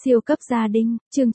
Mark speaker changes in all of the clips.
Speaker 1: Siêu cấp gia đình, chương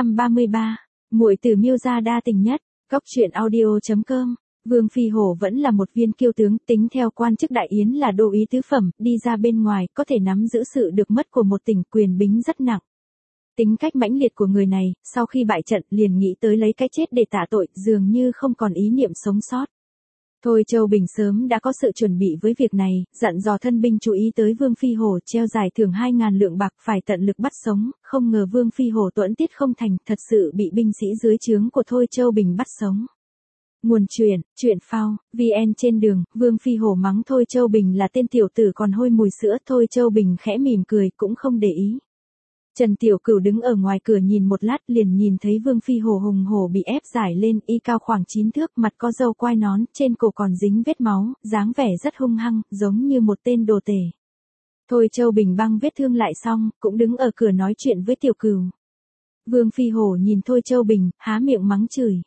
Speaker 1: 933. Muội tử Miêu gia đa tình nhất. Góc truyện audio.com. Vương Phi Hổ vẫn là một viên kiêu tướng, tính theo quan chức đại yến là đô úy tứ phẩm, đi ra bên ngoài có thể nắm giữ sự được mất của một tỉnh, quyền bính rất nặng. Tính cách mãnh liệt của người này, sau khi bại trận liền nghĩ tới lấy cái chết để tạ tội, dường như không còn ý niệm sống sót. Thôi Châu Bình sớm đã có sự chuẩn bị với việc này, dặn dò thân binh chú ý tới Vương Phi Hổ, treo giải thưởng 2.000 lượng bạc, phải tận lực bắt sống. Không ngờ Vương Phi Hổ tuẫn tiết không thành, thật sự bị binh sĩ dưới trướng của Thôi Châu Bình bắt sống. Nguồn truyện phao, VN. Trên đường, Vương Phi Hổ mắng Thôi Châu Bình là tên tiểu tử còn hôi mùi sữa. Thôi Châu Bình khẽ mỉm cười, cũng không để ý. Trần Tiểu Cửu đứng ở ngoài cửa nhìn một lát, liền nhìn thấy Vương Phi Hổ hùng hổ bị ép giải lên, y cao khoảng 9 thước, mặt có râu quai nón, trên cổ còn dính vết máu, dáng vẻ rất hung hăng, giống như một tên đồ tể. Thôi Châu Bình băng vết thương lại xong, cũng đứng ở cửa nói chuyện với Tiểu Cửu. Vương Phi Hổ nhìn Thôi Châu Bình, há miệng mắng chửi.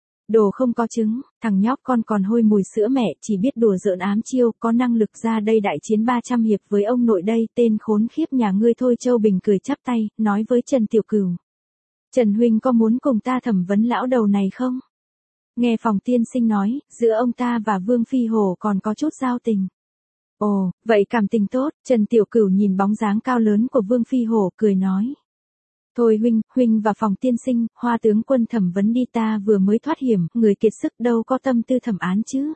Speaker 1: Đồ không có trứng, thằng nhóc con còn hôi mùi sữa mẹ, chỉ biết đùa giỡn ám chiêu, có năng lực ra đây đại chiến 300 hiệp với ông nội đây, tên khốn khiếp nhà ngươi. Thôi Châu Bình cười chắp tay, nói với Trần Tiểu Cửu. Trần huynh có muốn cùng ta thẩm vấn lão đầu này không? Nghe Phòng tiên sinh nói, giữa ông ta và Vương Phi Hổ còn có chút giao tình. Ồ, vậy cảm tình tốt. Trần Tiểu Cửu nhìn bóng dáng cao lớn của Vương Phi Hổ, cười nói. Thôi huynh và Phòng tiên sinh, Hoa tướng quân thẩm vấn đi, ta vừa mới thoát hiểm, người kiệt sức đâu có tâm tư thẩm án chứ.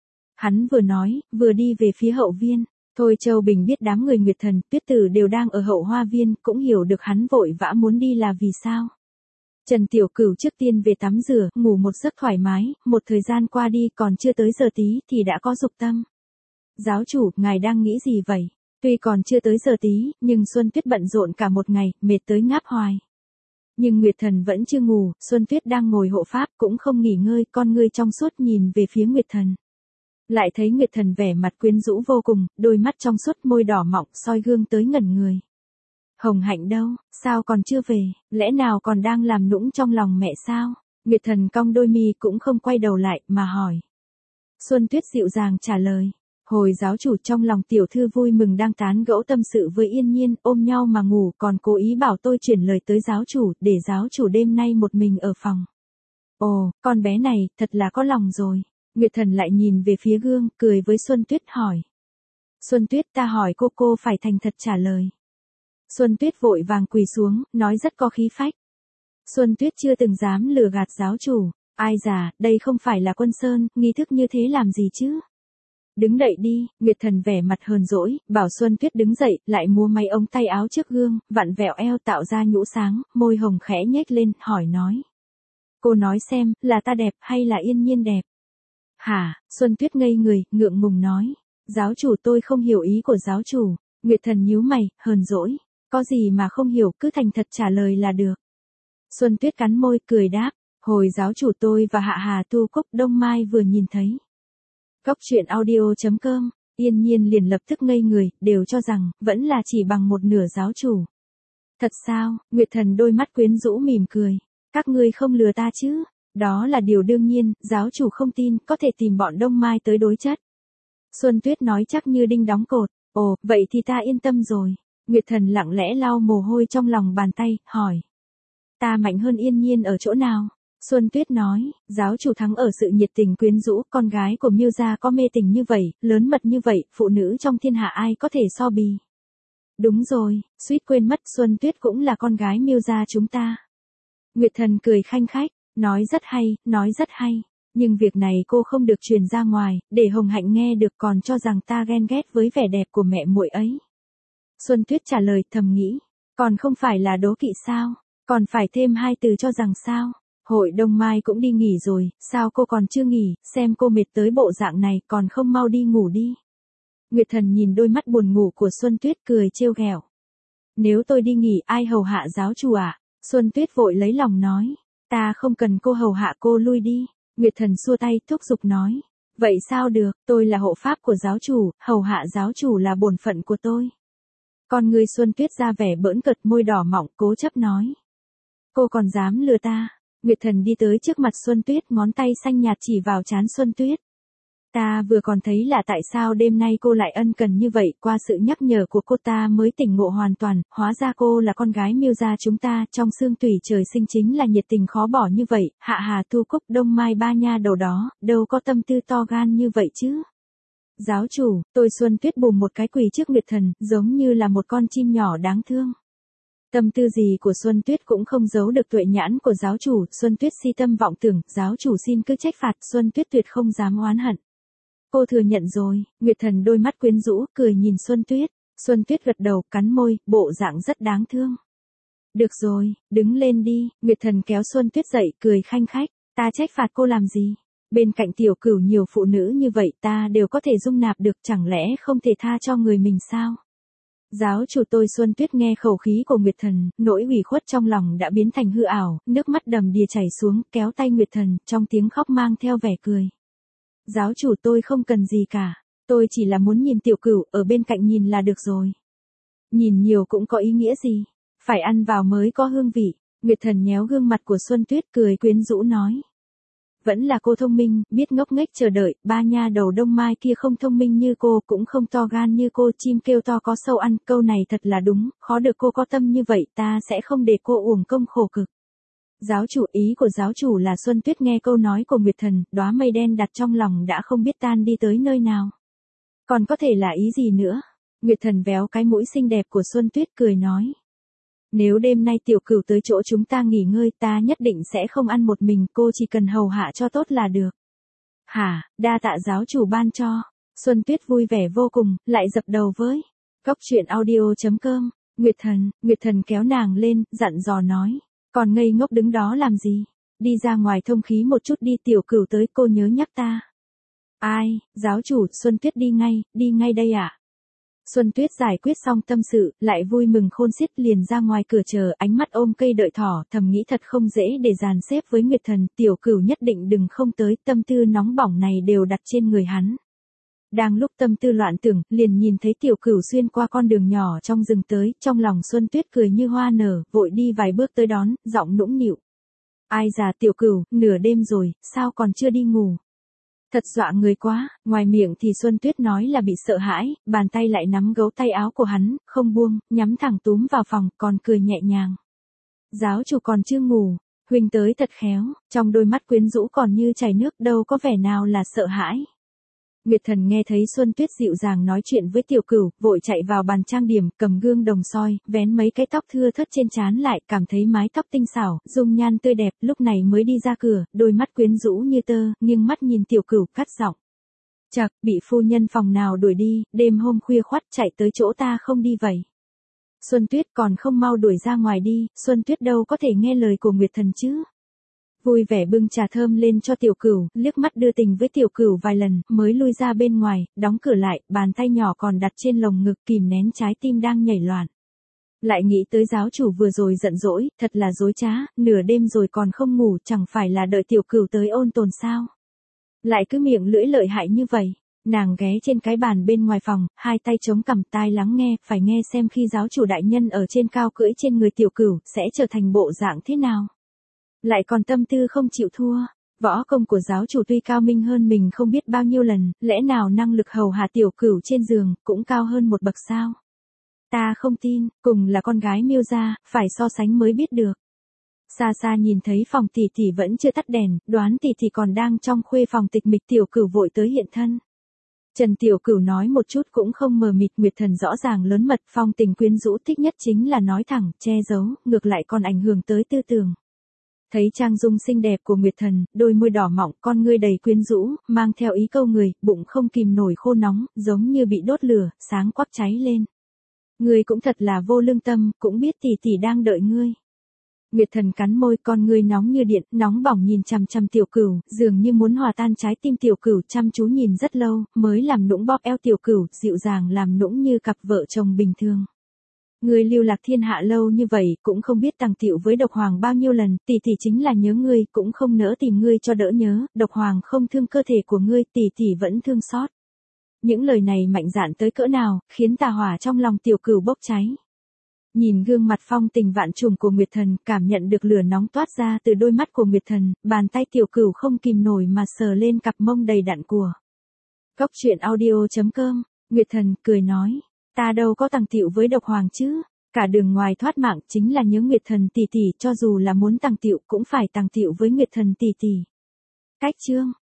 Speaker 1: Hắn vừa nói, vừa đi về phía hậu viên. Thôi Châu Bình biết đám người Nguyệt Thần, Tuyết Tử đều đang ở hậu hoa viên, cũng hiểu được hắn vội vã muốn đi là vì sao. Trần Tiểu Cửu trước tiên về tắm rửa, ngủ một giấc thoải mái, một thời gian qua đi còn chưa tới giờ tí thì đã có dục tâm. Giáo chủ, ngài đang nghĩ gì vậy? Tuy còn chưa tới giờ tí, nhưng Xuân Tuyết bận rộn cả một ngày, mệt tới ngáp hoài. Nhưng Nguyệt Thần vẫn chưa ngủ, Xuân Tuyết đang ngồi hộ pháp, cũng không nghỉ ngơi, con ngươi trong suốt nhìn về phía Nguyệt Thần. Lại thấy Nguyệt Thần vẻ mặt quyến rũ vô cùng, đôi mắt trong suốt, môi đỏ mọng, soi gương tới ngẩn người. Hồng Hạnh đâu, sao còn chưa về, lẽ nào còn đang làm nũng trong lòng mẹ sao? Nguyệt Thần cong đôi mi cũng không quay đầu lại, mà hỏi. Xuân Tuyết dịu dàng trả lời. Hồi giáo chủ trong lòng tiểu thư vui mừng đang tán gẫu tâm sự với Yên Nhiên, ôm nhau mà ngủ, còn cố ý bảo tôi chuyển lời tới giáo chủ, để giáo chủ đêm nay một mình ở phòng. Ồ, con bé này, thật là có lòng rồi. Nguyệt Thần lại nhìn về phía gương, cười với Xuân Tuyết hỏi. Xuân Tuyết, ta hỏi cô phải thành thật trả lời. Xuân Tuyết vội vàng quỳ xuống, nói rất có khí phách. Xuân Tuyết chưa từng dám lừa gạt giáo chủ. Ai già, đây không phải là Quân Sơn, nghi thức như thế làm gì chứ? Đứng dậy đi. Nguyệt Thần vẻ mặt hờn dỗi, bảo Xuân Tuyết đứng dậy, lại múa may ống tay áo trước gương, vặn vẹo eo tạo ra nhũ sáng, môi hồng khẽ nhếch lên, hỏi nói. Cô nói xem, là ta đẹp hay là Yên Nhiên đẹp? Hả? Xuân Tuyết ngây người, ngượng ngùng nói. Giáo chủ, tôi không hiểu ý của giáo chủ. Nguyệt Thần nhíu mày, hờn dỗi. Có gì mà không hiểu, cứ thành thật trả lời là được. Xuân Tuyết cắn môi, cười đáp. Hồi giáo chủ, tôi và Hạ Hà Tu Cúc Đông Mai vừa nhìn thấy. Góc truyện audio.com. Yên Nhiên liền lập tức ngây người, đều cho rằng, vẫn là chỉ bằng một nửa giáo chủ. Thật sao? Nguyệt Thần đôi mắt quyến rũ mỉm cười. Các ngươi không lừa ta chứ? Đó là điều đương nhiên, giáo chủ không tin, có thể tìm bọn Đông Mai tới đối chất. Xuân Tuyết nói chắc như đinh đóng cột. Ồ, vậy thì ta yên tâm rồi. Nguyệt Thần lặng lẽ lau mồ hôi trong lòng bàn tay, hỏi. Ta mạnh hơn Yên Nhiên ở chỗ nào? Xuân Tuyết nói, giáo chủ thắng ở sự nhiệt tình quyến rũ, con gái của Miêu gia có mê tình như vậy, lớn mật như vậy, phụ nữ trong thiên hạ ai có thể so bì. Đúng rồi, suýt quên mất, Xuân Tuyết cũng là con gái Miêu gia chúng ta. Nguyệt Thần cười khanh khách, nói rất hay, nhưng việc này cô không được truyền ra ngoài, để Hồng Hạnh nghe được còn cho rằng ta ghen ghét với vẻ đẹp của mẹ muội ấy. Xuân Tuyết trả lời, thầm nghĩ, còn không phải là đố kỵ sao, còn phải thêm 2 từ cho rằng sao. Hội Đông Mai cũng đi nghỉ rồi, sao cô còn chưa nghỉ, xem cô mệt tới bộ dạng này, còn không mau đi ngủ đi. Nguyệt Thần nhìn đôi mắt buồn ngủ của Xuân Tuyết, cười trêu ghẹo. Nếu tôi đi nghỉ, ai hầu hạ giáo chủ ạ? Xuân Tuyết vội lấy lòng nói. Ta không cần cô hầu hạ, cô lui đi. Nguyệt Thần xua tay, thúc giục nói. Vậy sao được, tôi là hộ pháp của giáo chủ, hầu hạ giáo chủ là bổn phận của tôi. Con người Xuân Tuyết ra vẻ bỡn cợt, môi đỏ mọng, cố chấp nói. Cô còn dám lừa ta? Nguyệt Thần đi tới trước mặt Xuân Tuyết, ngón tay xanh nhạt chỉ vào trán Xuân Tuyết. Ta vừa còn thấy là tại sao đêm nay cô lại ân cần như vậy, qua sự nhắc nhở của cô ta mới tỉnh ngộ hoàn toàn, hóa ra cô là con gái Miêu gia chúng ta, trong xương tủy trời sinh chính là nhiệt tình khó bỏ như vậy, Hạ Hà Thu Cúc Đông Mai ba nha đầu đó, đâu có tâm tư to gan như vậy chứ. Giáo chủ, tôi Xuân Tuyết bùm một cái quỳ trước Nguyệt Thần, giống như là một con chim nhỏ đáng thương. Tâm tư gì của Xuân Tuyết cũng không giấu được tuệ nhãn của giáo chủ, Xuân Tuyết si tâm vọng tưởng, giáo chủ xin cứ trách phạt, Xuân Tuyết tuyệt không dám oán hận. Cô thừa nhận rồi, Nguyệt Thần đôi mắt quyến rũ, cười nhìn Xuân Tuyết gật đầu, cắn môi, bộ dạng rất đáng thương. Được rồi, đứng lên đi, Nguyệt Thần kéo Xuân Tuyết dậy, cười khanh khách, ta trách phạt cô làm gì? Bên cạnh tiểu cửu nhiều phụ nữ như vậy ta đều có thể dung nạp được, chẳng lẽ không thể tha cho người mình sao? Giáo chủ tôi Xuân Tuyết nghe khẩu khí của Nguyệt Thần, nỗi ủy khuất trong lòng đã biến thành hư ảo, nước mắt đầm đìa chảy xuống, kéo tay Nguyệt Thần, trong tiếng khóc mang theo vẻ cười. Giáo chủ tôi không cần gì cả, tôi chỉ là muốn nhìn tiểu cửu ở bên cạnh nhìn là được rồi. Nhìn nhiều cũng có ý nghĩa gì, phải ăn vào mới có hương vị. Nguyệt Thần nhéo gương mặt của Xuân Tuyết cười quyến rũ nói. Vẫn là cô thông minh, biết ngốc nghếch chờ đợi, ba nha đầu Đông Mai kia không thông minh như cô, cũng không to gan như cô, chim kêu to có sâu ăn, câu này thật là đúng, khó được cô có tâm như vậy, ta sẽ không để cô uổng công khổ cực. Giáo chủ, ý của giáo chủ là Xuân Tuyết nghe câu nói của Nguyệt Thần, đóa mây đen đặt trong lòng đã không biết tan đi tới nơi nào. Còn có thể là ý gì nữa? Nguyệt Thần véo cái mũi xinh đẹp của Xuân Tuyết cười nói. Nếu đêm nay tiểu cửu tới chỗ chúng ta nghỉ ngơi ta nhất định sẽ không ăn một mình, cô chỉ cần hầu hạ cho tốt là được. Hả, đa tạ giáo chủ ban cho. Xuân Tuyết vui vẻ vô cùng, lại dập đầu với. Góc truyện audio.com, Nguyệt Thần kéo nàng lên, dặn dò nói. Còn ngây ngốc đứng đó làm gì? Đi ra ngoài thông khí một chút đi, tiểu cửu tới cô nhớ nhắc ta. Ai, giáo chủ, Xuân Tuyết đi ngay đây ạ. Xuân Tuyết giải quyết xong tâm sự, lại vui mừng khôn xiết liền ra ngoài cửa chờ, ánh mắt ôm cây đợi thỏ, thầm nghĩ thật không dễ để dàn xếp với Nguyệt Thần, tiểu cửu nhất định đừng không tới, tâm tư nóng bỏng này đều đặt trên người hắn. Đang lúc tâm tư loạn tưởng, liền nhìn thấy tiểu cửu xuyên qua con đường nhỏ trong rừng tới, trong lòng Xuân Tuyết cười như hoa nở, vội đi vài bước tới đón, giọng nũng nịu. Ai già tiểu cửu, nửa đêm rồi, sao còn chưa đi ngủ? Thật dọa người quá, ngoài miệng thì Xuân Tuyết nói là bị sợ hãi, bàn tay lại nắm gấu tay áo của hắn, không buông, nhắm thẳng túm vào phòng, còn cười nhẹ nhàng. Giáo chủ còn chưa ngủ, huynh tới thật khéo, trong đôi mắt quyến rũ còn như chảy nước, đâu có vẻ nào là sợ hãi. Nguyệt Thần nghe thấy Xuân Tuyết dịu dàng nói chuyện với tiểu cửu, vội chạy vào bàn trang điểm, cầm gương đồng soi, vén mấy cái tóc thưa thớt trên trán lại, cảm thấy mái tóc tinh xảo, dung nhan tươi đẹp, lúc này mới đi ra cửa, đôi mắt quyến rũ như tơ, nghiêng mắt nhìn tiểu cửu, cắt giọng. Chậc, bị phu nhân phòng nào đuổi đi, đêm hôm khuya khoắt chạy tới chỗ ta không đi vậy. Xuân Tuyết còn không mau đuổi ra ngoài đi, Xuân Tuyết đâu có thể nghe lời của Nguyệt Thần chứ. Vui vẻ bưng trà thơm lên cho tiểu cửu, liếc mắt đưa tình với tiểu cửu vài lần, mới lui ra bên ngoài, đóng cửa lại, bàn tay nhỏ còn đặt trên lồng ngực kìm nén trái tim đang nhảy loạn. Lại nghĩ tới giáo chủ vừa rồi giận dỗi, thật là dối trá, nửa đêm rồi còn không ngủ, chẳng phải là đợi tiểu cửu tới ôn tồn sao. Lại cứ miệng lưỡi lợi hại như vậy. Nàng ghé trên cái bàn bên ngoài phòng, hai tay chống cằm tai lắng nghe, phải nghe xem khi giáo chủ đại nhân ở trên cao cưỡi trên người tiểu cửu, sẽ trở thành bộ dạng thế nào. Lại còn tâm tư không chịu thua, võ công của giáo chủ tuy cao minh hơn mình không biết bao nhiêu lần, lẽ nào năng lực hầu hạ tiểu cửu trên giường, cũng cao hơn một bậc sao? Ta không tin, cùng là con gái Miêu gia, phải so sánh mới biết được. Xa xa nhìn thấy phòng tỷ tỷ vẫn chưa tắt đèn, đoán tỷ tỷ còn đang trong khuê phòng tịch mịch, tiểu cửu vội tới hiện thân. Trần Tiểu Cửu nói một chút cũng không mờ mịt, Nguyệt Thần rõ ràng lớn mật, phong tình quyến rũ thích nhất chính là nói thẳng, che giấu, ngược lại còn ảnh hưởng tới tư tưởng. Thấy trang dung xinh đẹp của Nguyệt Thần, đôi môi đỏ mọng, con ngươi đầy quyến rũ, mang theo ý câu người, bụng không kìm nổi khô nóng, giống như bị đốt lửa, sáng quắc cháy lên. Ngươi cũng thật là vô lương tâm, cũng biết tỷ tỷ đang đợi ngươi. Nguyệt Thần cắn môi, con ngươi nóng như điện, nóng bỏng nhìn chằm chằm tiểu cửu, dường như muốn hòa tan trái tim tiểu cửu, chăm chú nhìn rất lâu, mới làm nũng bóp eo tiểu cửu, dịu dàng làm nũng như cặp vợ chồng bình thường. Ngươi lưu lạc thiên hạ lâu như vậy, cũng không biết tàng tiệu với độc hoàng bao nhiêu lần, tỷ tỷ chính là nhớ ngươi, cũng không nỡ tìm ngươi cho đỡ nhớ, độc hoàng không thương cơ thể của ngươi, tỷ tỷ vẫn thương xót. Những lời này mạnh dạn tới cỡ nào, khiến tà hỏa trong lòng tiểu cửu bốc cháy. Nhìn gương mặt phong tình vạn trùng của Nguyệt Thần, cảm nhận được lửa nóng toát ra từ đôi mắt của Nguyệt Thần, bàn tay tiểu cửu không kìm nổi mà sờ lên cặp mông đầy đặn của. Cốc truyện audio.com, Nguyệt Thần cười nói, ta đâu có tàng tiệu với độc hoàng chứ, cả đường ngoài thoát mạng chính là nhớ Nguyệt Thần tỷ tỷ, cho dù là muốn tàng tiệu cũng phải tàng tiệu với Nguyệt Thần tỷ tỷ. Cách chương